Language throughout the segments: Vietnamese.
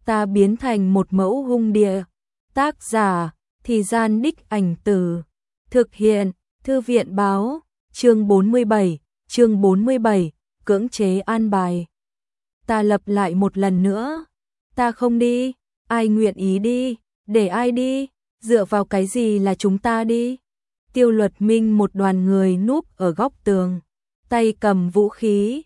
ta biến thành một mẫu hung địa. Tác giả, Thì Gian Đích Ảnh Từ. Thực hiện, Thư viện Báo. Chương 47, cưỡng chế an bài. Ta lặp lại một lần nữa. Ta không đi, ai nguyện ý đi, để ai đi, dựa vào cái gì là chúng ta đi. Tiêu Luật Minh một đoàn người núp ở góc tường, tay cầm vũ khí,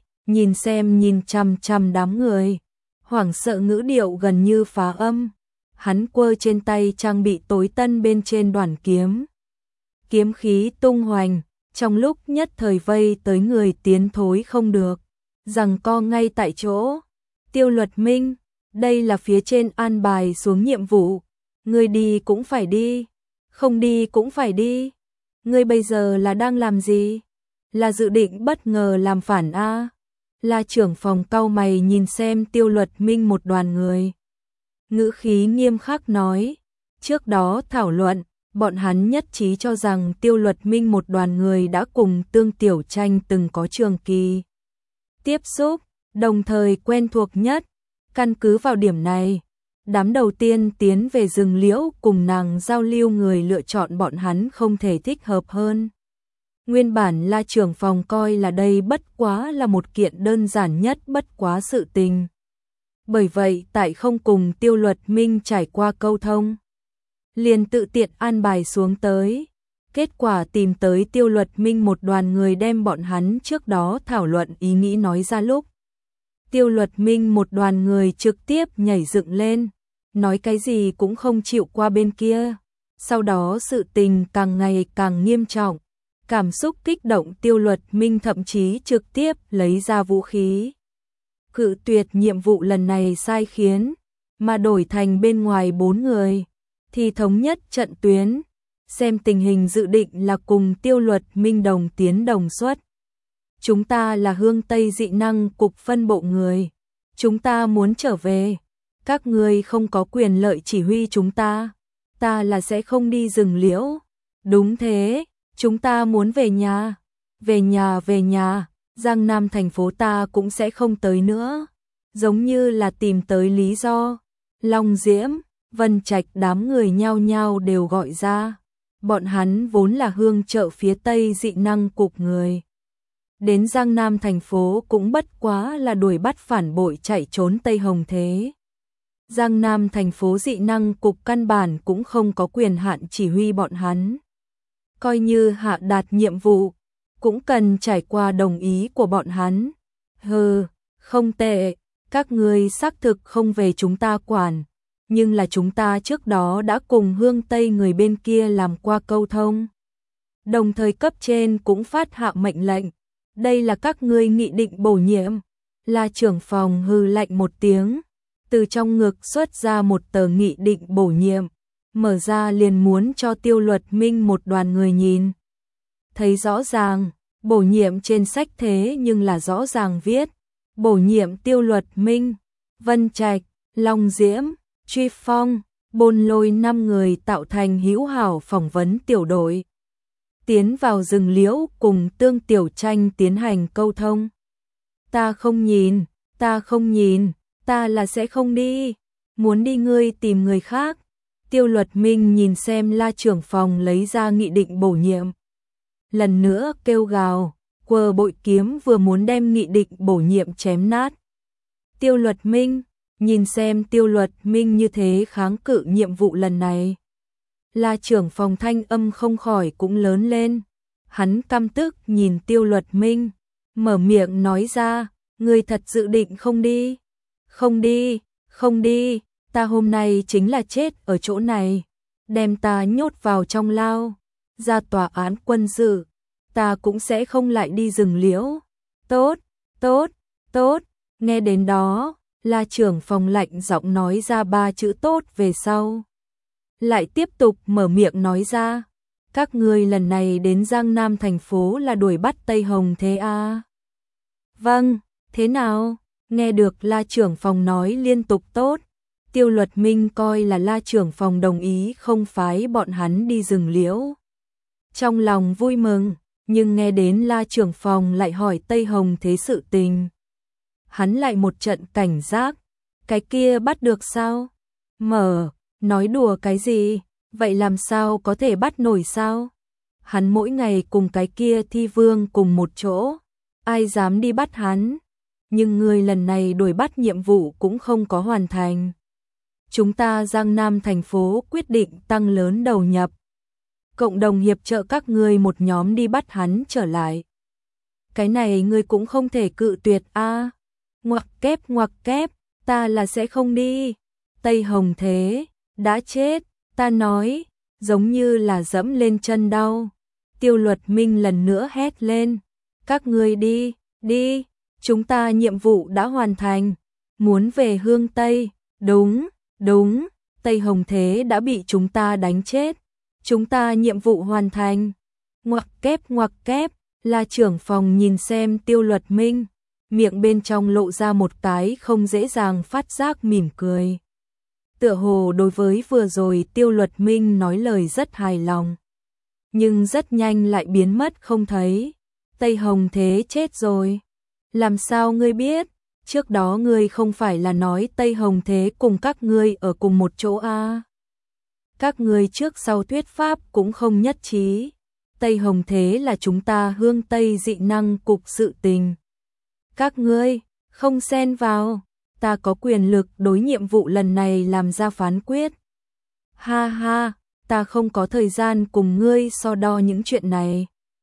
nhìn chằm chằm đám người, hoảng sợ ngữ điệu gần như phá âm. Hắn quơ trên tay trang bị tối tân bên trên đoàn kiếm. Kiếm khí tung hoành, trong lúc nhất thời vây tới người tiến thối không được, giằng co ngay tại chỗ. Tiêu Luật Minh, đây là phía trên an bài xuống nhiệm vụ, ngươi đi cũng phải đi, không đi cũng phải đi. Ngươi bây giờ là đang làm gì? Là dự định bất ngờ làm phản a? La trưởng phòng cau mày nhìn xem Tiêu Luật Minh một đoàn người. Ngữ khí nghiêm khắc nói, trước đó thảo luận, bọn hắn nhất trí cho rằng Tiêu Luật Minh một đoàn người đã cùng Tương Tiểu Tranh từng có trường kỳ tiếp xúc, đồng thời quen thuộc nhất. Căn cứ vào điểm này, đám đầu tiên tiến về rừng liễu cùng nàng giao lưu người lựa chọn bọn hắn không thể thích hợp hơn. Nguyên bản La trưởng phòng coi là đây bất quá là một kiện đơn giản nhất bất quá sự tình. Bởi vậy tại không cùng Tiêu Luật Minh trải qua câu thông, liền tự tiện an bài xuống tới. Kết quả tìm tới Tiêu Luật Minh một đoàn người đem bọn hắn trước đó thảo luận ý nghĩ nói ra lúc. Tiêu Luật Minh một đoàn người trực tiếp nhảy dựng lên, nói cái gì cũng không chịu qua bên kia. Sau đó sự tình càng ngày càng nghiêm trọng, cảm xúc kích động Tiêu Luật Minh thậm chí trực tiếp lấy ra vũ khí. Cự tuyệt nhiệm vụ lần này sai khiến, mà đổi thành bên ngoài 4 người, thì thống nhất trận tuyến, xem tình hình dự định là cùng Tiêu Luật Minh đồng tiến đồng xuất. Chúng ta là Hương Tây dị năng cục phân bộ người, chúng ta muốn trở về, các ngươi không có quyền lợi chỉ huy chúng ta là sẽ không đi rừng liễu. Đúng thế, chúng ta muốn về nhà, về nhà, Giang Nam thành phố ta cũng sẽ không tới nữa. Giống như là tìm tới lý do. Long Diễm, Vân Trạch đám người nhao nhao đều gọi ra. Bọn hắn vốn là Hương chợ phía Tây dị năng cục người. Đến Giang Nam thành phố cũng bất quá là đuổi bắt phản bội chạy trốn Tây Hồng thế. Giang Nam thành phố dị năng cục căn bản cũng không có quyền hạn chỉ huy bọn hắn. Coi như hạ đạt nhiệm vụ, cũng cần trải qua đồng ý của bọn hắn. Hừ, không tệ, các ngươi xác thực không về chúng ta quản, nhưng là chúng ta trước đó đã cùng Hương Tây người bên kia làm qua câu thông. Đồng thời cấp trên cũng phát hạ mệnh lệnh, đây là các ngươi nghị định bổ nhiệm. La trưởng phòng hừ lạnh một tiếng, từ trong ngực xuất ra một tờ nghị định bổ nhiệm, mở ra liền muốn cho Tiêu Luật Minh một đoàn người nhìn. Thấy rõ ràng, bổ nhiệm trên sách thế nhưng là rõ ràng viết, bổ nhiệm Tiêu Luật Minh, Vân Trạch, Long Diễm, Truy Phong, Bôn Lôi 5 người tạo thành hữu hảo phỏng vấn tiểu đội. Tiến vào rừng liễu cùng Tương Tiểu Tranh tiến hành câu thông. Ta không nhìn, ta là sẽ không đi, muốn đi ngươi tìm người khác. Tiêu Luật Minh nhìn xem La trưởng phòng lấy ra nghị định bổ nhiệm. Lần nữa kêu gào, quờ bội kiếm vừa muốn đem nghị định bổ nhiệm chém nát. Tiêu Luật Minh, nhìn xem Tiêu Luật Minh như thế kháng cự nhiệm vụ lần này. La trưởng phòng thanh âm không khỏi cũng lớn lên. Hắn căm tức nhìn Tiêu Luật Minh, mở miệng nói ra, ngươi thật dự định không đi? Không đi, ta hôm nay chính là chết ở chỗ này, đem ta nhốt vào trong lao, ra tòa án quân sự, ta cũng sẽ không lại đi rừng liễu. Tốt, nghe đến đó, La trưởng phòng lạnh giọng nói ra 3 chữ tốt về sau. Lại tiếp tục mở miệng nói ra, các ngươi lần này đến Giang Nam thành phố là đuổi bắt Tây Hồng thế à? Vâng, thế nào? Nghe được La trưởng phòng nói liên tục tốt, Tiêu Luật Minh coi là La trưởng phòng đồng ý không phái bọn hắn đi rừng liễu. Trong lòng vui mừng, nhưng nghe đến La trưởng phòng lại hỏi Tây Hồng thế sự tình. Hắn lại một trận cảnh giác, Cái kia bắt được sao? Mở, nói đùa cái gì? Vậy làm sao có thể bắt nổi sao? Hắn mỗi ngày cùng cái kia thi vương cùng một chỗ, ai dám đi bắt hắn? Nhưng người lần này đuổi bắt nhiệm vụ cũng không có hoàn thành. Chúng ta Giang Nam thành phố quyết định tăng lớn đầu nhập, cộng đồng hiệp trợ các ngươi một nhóm đi bắt hắn trở lại. Cái này ngươi cũng không thể cự tuyệt a. Ngoặc kép, ta là sẽ không đi. Tây Hồng Thế, đã chết, ta nói, giống như là dẫm lên chân đau. Tiêu Luật Minh lần nữa hét lên, các ngươi đi, đi, chúng ta nhiệm vụ đã hoàn thành, muốn về Hương Tây, đúng, Tây Hồng Thế đã bị chúng ta đánh chết, chúng ta nhiệm vụ hoàn thành. Ngoặc kép, là trưởng phòng nhìn xem Tiêu Luật Minh, miệng bên trong lộ ra một cái không dễ dàng phát giác mỉm cười. Tựa hồ đối với vừa rồi Tiêu Luật Minh nói lời rất hài lòng, nhưng rất nhanh lại biến mất không thấy. Tây Hồng Thế chết rồi. Làm sao ngươi biết? Trước đó ngươi không phải là nói Tây Hồng Thế cùng các ngươi ở cùng một chỗ à? Các ngươi trước sau thuyết pháp cũng không nhất trí. Tây Hồng Thế là chúng ta Hương Tây dị năng cục sự tình. Các ngươi không xen vào, ta có quyền lực đối nhiệm vụ lần này làm ra phán quyết. Ha ha, ta không có thời gian cùng ngươi so đo những chuyện này.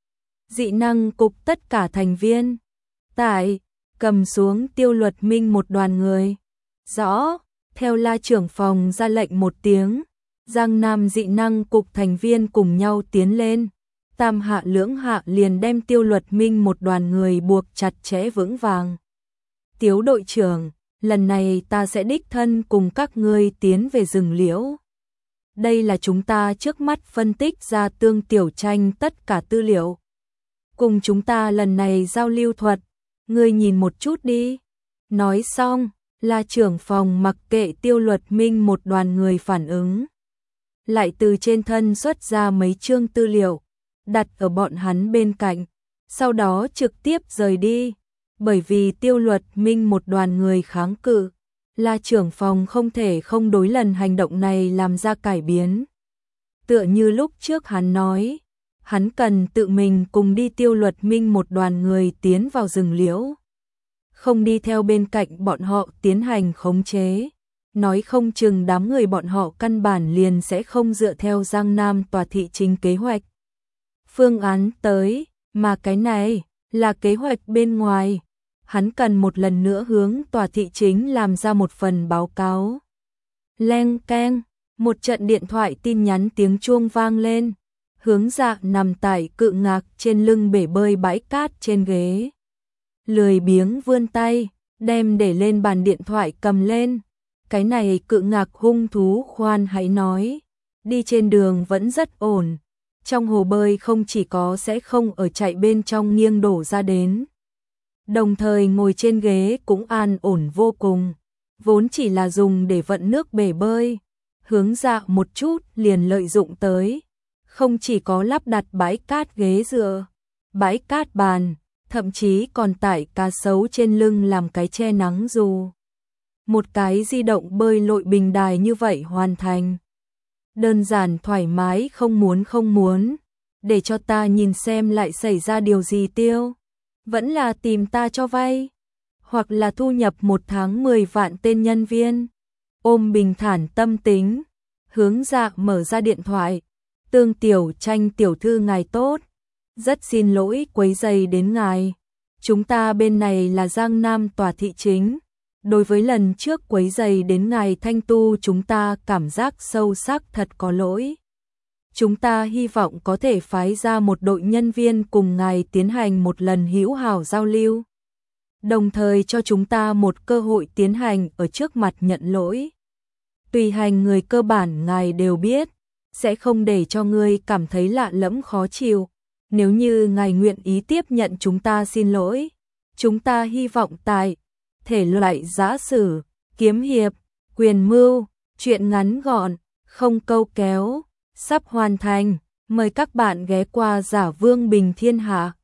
Dị năng cục tất cả thành viên. Tại, cầm xuống Tiêu Luật Minh một đoàn người. Rõ, theo la trưởng phòng ra lệnh một tiếng, Giang Nam dị năng cục thành viên cùng nhau tiến lên. Tam hạ lưỡng hạ liền đem Tiêu Luật Minh một đoàn người buộc chặt chẽ vững vàng. Tiếu đội trưởng, lần này ta sẽ đích thân cùng các ngươi tiến về rừng liễu. Đây là chúng ta trước mắt phân tích ra Tương Tiểu Tranh tất cả tư liệu. Cùng chúng ta lần này giao lưu thuật, ngươi nhìn một chút đi. Nói xong, là trưởng phòng mặc kệ Tiêu Luật Minh một đoàn người phản ứng. Lại từ trên thân xuất ra mấy chương tư liệu, đặt ở bọn hắn bên cạnh, sau đó trực tiếp rời đi. Bởi vì Tiêu Luật Minh một đoàn người kháng cự, là trưởng phòng không thể không đối lần hành động này làm ra cải biến. Tựa như lúc trước hắn nói, hắn cần tự mình cùng đi Tiêu Luật Minh một đoàn người tiến vào rừng liễu. Không đi theo bên cạnh bọn họ tiến hành khống chế. Nói không chừng đám người bọn họ căn bản liền sẽ không dựa theo Giang Nam tòa thị chính kế hoạch. Phương án tới, mà cái này là kế hoạch bên ngoài. Hắn cần một lần nữa hướng tòa thị chính làm ra một phần báo cáo. Leng keng, một trận điện thoại tin nhắn tiếng chuông vang lên. Hướng Dạ nằm tại cự ngạc trên lưng bể bơi bãi cát trên ghế. Lười biếng vươn tay, đem để lên bàn điện thoại cầm lên. Cái này cự ngạc hung thú khoan hãy nói. Đi trên đường vẫn rất ổn. Trong hồ bơi không chỉ có sẽ không ở chạy bên trong nghiêng đổ ra đến. Đồng thời ngồi trên ghế cũng an ổn vô cùng. Vốn chỉ là dùng để vận nước bể bơi. Hướng Dạ một chút liền lợi dụng tới. Không chỉ có lắp đặt bãi cát ghế dựa, bãi cát bàn, thậm chí còn tải cá sấu trên lưng làm cái che nắng dù. Một cái di động bơi lội bình đài như vậy hoàn thành. Đơn giản thoải mái không muốn. Để cho ta nhìn xem lại xảy ra điều gì Tiêu. Vẫn là tìm ta cho vay. Hoặc là thu nhập một tháng 10 vạn tên nhân viên. Ôm bình thản tâm tính. Hướng Dạ mở ra điện thoại. Tương Tiểu Tranh tiểu thư ngài tốt. Rất xin lỗi quấy rầy đến ngài. Chúng ta bên này là Giang Nam tòa thị chính. Đối với lần trước quấy rầy đến ngài Thanh Tu chúng ta cảm giác sâu sắc thật có lỗi. Chúng ta hy vọng có thể phái ra một đội nhân viên cùng ngài tiến hành một lần hữu hảo giao lưu. Đồng thời cho chúng ta một cơ hội tiến hành ở trước mặt nhận lỗi. Tùy hành người cơ bản ngài đều biết, sẽ không để cho ngươi cảm thấy lạ lẫm khó chịu. Nếu như ngài nguyện ý tiếp nhận chúng ta xin lỗi, chúng ta hy vọng tại thể loại giã sử, kiếm hiệp, quyền mưu, truyện ngắn gọn, không câu kéo, sắp hoàn thành. Mời các bạn ghé qua Giả Vương Bình Thiên Hạ.